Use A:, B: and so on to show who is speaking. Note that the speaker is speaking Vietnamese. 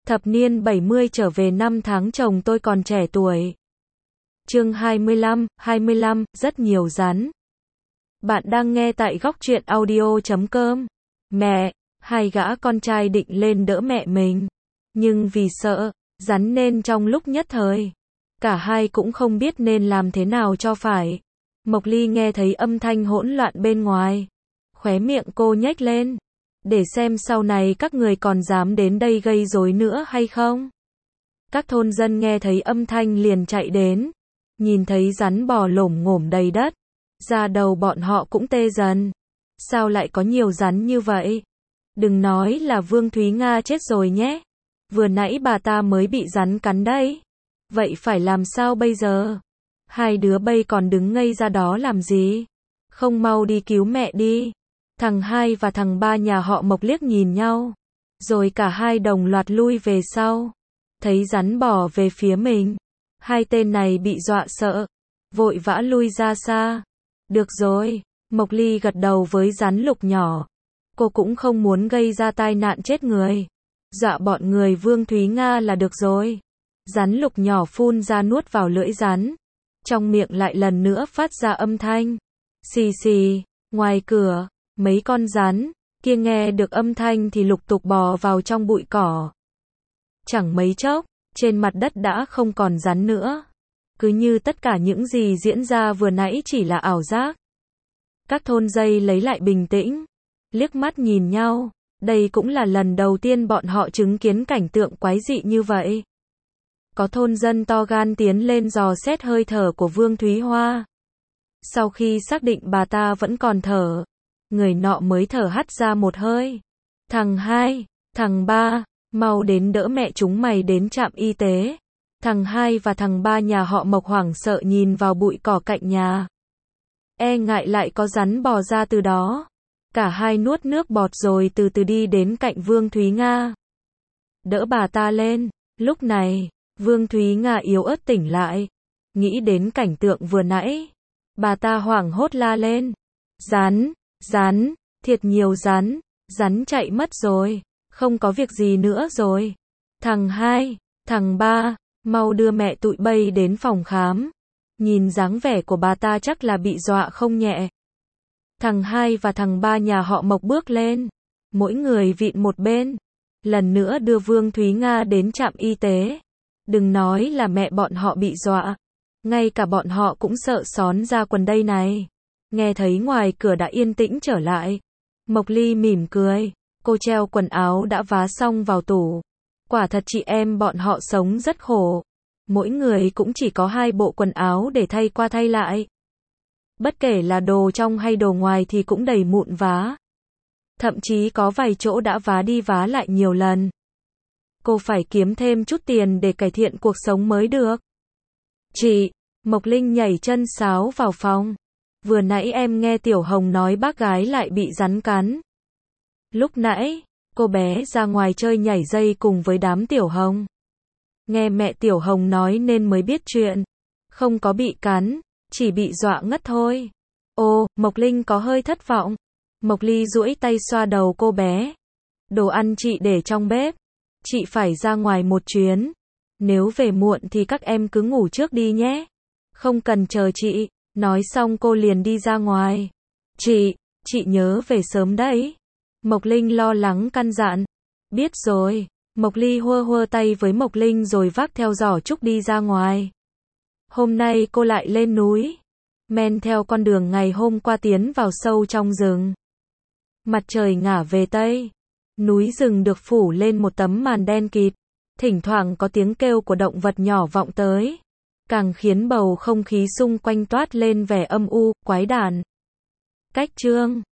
A: Thập niên 70 trở về năm tháng chồng tôi còn trẻ tuổi. Chương 25, rất nhiều rắn. Bạn đang nghe tại góc truyện audio.com. Mẹ, hai gã con trai định lên đỡ mẹ mình. Nhưng vì sợ rắn nên trong lúc nhất thời, cả hai cũng không biết nên làm thế nào cho phải. Mộc Ly nghe thấy âm thanh hỗn loạn bên ngoài. Khóe miệng cô nhếch lên. Để xem sau này các người còn dám đến đây gây rối nữa hay không. Các thôn dân nghe thấy âm thanh liền chạy đến. Nhìn thấy rắn bò lổm ngổm đầy đất. Da đầu bọn họ cũng tê dần. Sao lại có nhiều rắn như vậy? Đừng nói là Vương Thúy Nga chết rồi nhé. Vừa nãy bà ta mới bị rắn cắn đấy. Vậy phải làm sao bây giờ? Hai đứa bây còn đứng ngây ra đó làm gì? Không mau đi cứu mẹ đi. Thằng hai và thằng ba nhà họ Mộc liếc nhìn nhau. Rồi cả hai đồng loạt lui về sau. Thấy rắn bò về phía mình. Hai tên này bị dọa sợ. Vội vã lui ra xa. Được rồi. Mộc Ly gật đầu với rắn lục nhỏ. Cô cũng không muốn gây ra tai nạn chết người. Dọa bọn người Vương Thúy Nga là được rồi. Rắn lục nhỏ phun ra nuốt vào lưỡi rắn. Trong miệng lại lần nữa phát ra âm thanh. Xì xì. Ngoài cửa, mấy con rắn kia nghe được âm thanh thì lục tục bò vào trong bụi cỏ. Chẳng mấy chốc, trên mặt đất đã không còn rắn nữa. Cứ như tất cả những gì diễn ra vừa nãy chỉ là ảo giác. Các thôn dây lấy lại bình tĩnh, liếc mắt nhìn nhau. Đây cũng là lần đầu tiên bọn họ chứng kiến cảnh tượng quái dị như vậy. Có thôn dân to gan tiến lên dò xét hơi thở của Vương Thúy Hoa. Sau khi xác định bà ta vẫn còn thở, người nọ mới thở hắt ra một hơi. Thằng hai, thằng ba, mau đến đỡ mẹ chúng mày đến trạm y tế. Thằng hai và thằng ba nhà họ Mộc hoảng sợ nhìn vào bụi cỏ cạnh nhà. E ngại lại có rắn bò ra từ đó. Cả hai nuốt nước bọt rồi từ từ đi đến cạnh Vương Thúy Nga. Đỡ bà ta lên. Lúc này, Vương Thúy Nga yếu ớt tỉnh lại. Nghĩ đến cảnh tượng vừa nãy. Bà ta hoảng hốt la lên. Rắn, thiệt nhiều rắn. Rắn chạy mất rồi. Không có việc gì nữa rồi. Thằng hai, thằng ba, mau đưa mẹ tụi bay đến phòng khám. Nhìn dáng vẻ của bà ta chắc là bị dọa không nhẹ. Thằng hai và thằng ba nhà họ Mộc bước lên. Mỗi người vịn một bên. Lần nữa đưa Vương Thúy Nga đến trạm y tế. Đừng nói là mẹ bọn họ bị dọa. Ngay cả bọn họ cũng sợ xón ra quần đây này. Nghe thấy ngoài cửa đã yên tĩnh trở lại. Mộc Ly mỉm cười. Cô treo quần áo đã vá xong vào tủ. Quả thật chị em bọn họ sống rất khổ. Mỗi người cũng chỉ có 2 bộ quần áo để thay qua thay lại. Bất kể là đồ trong hay đồ ngoài thì cũng đầy mụn vá. Thậm chí có vài chỗ đã vá đi vá lại nhiều lần. Cô phải kiếm thêm chút tiền để cải thiện cuộc sống mới được. Chị, Mộc Linh nhảy chân sáo vào phòng. Vừa nãy em nghe Tiểu Hồng nói bác gái lại bị rắn cắn. Lúc nãy, cô bé ra ngoài chơi nhảy dây cùng với đám Tiểu Hồng. Nghe mẹ Tiểu Hồng nói nên mới biết chuyện. Không có bị cắn, chỉ bị dọa ngất thôi. Ồ, Mộc Linh có hơi thất vọng. Mộc Ly duỗi tay xoa đầu cô bé. Đồ ăn chị để trong bếp. Chị phải ra ngoài một chuyến. Nếu về muộn thì các em cứ ngủ trước đi nhé. Không cần chờ chị. Nói xong cô liền đi ra ngoài. Chị nhớ về sớm đấy. Mộc Linh lo lắng căn dặn. Biết rồi. Mộc Ly hơ tay với Mộc Linh rồi vác theo giỏ trúc đi ra ngoài. Hôm nay cô lại lên núi. Men theo con đường ngày hôm qua tiến vào sâu trong rừng. Mặt trời ngả về tây. Núi rừng được phủ lên một tấm màn đen kịt. Thỉnh thoảng có tiếng kêu của động vật nhỏ vọng tới. Càng khiến bầu không khí xung quanh toát lên vẻ âm u, quái đản. Cách chương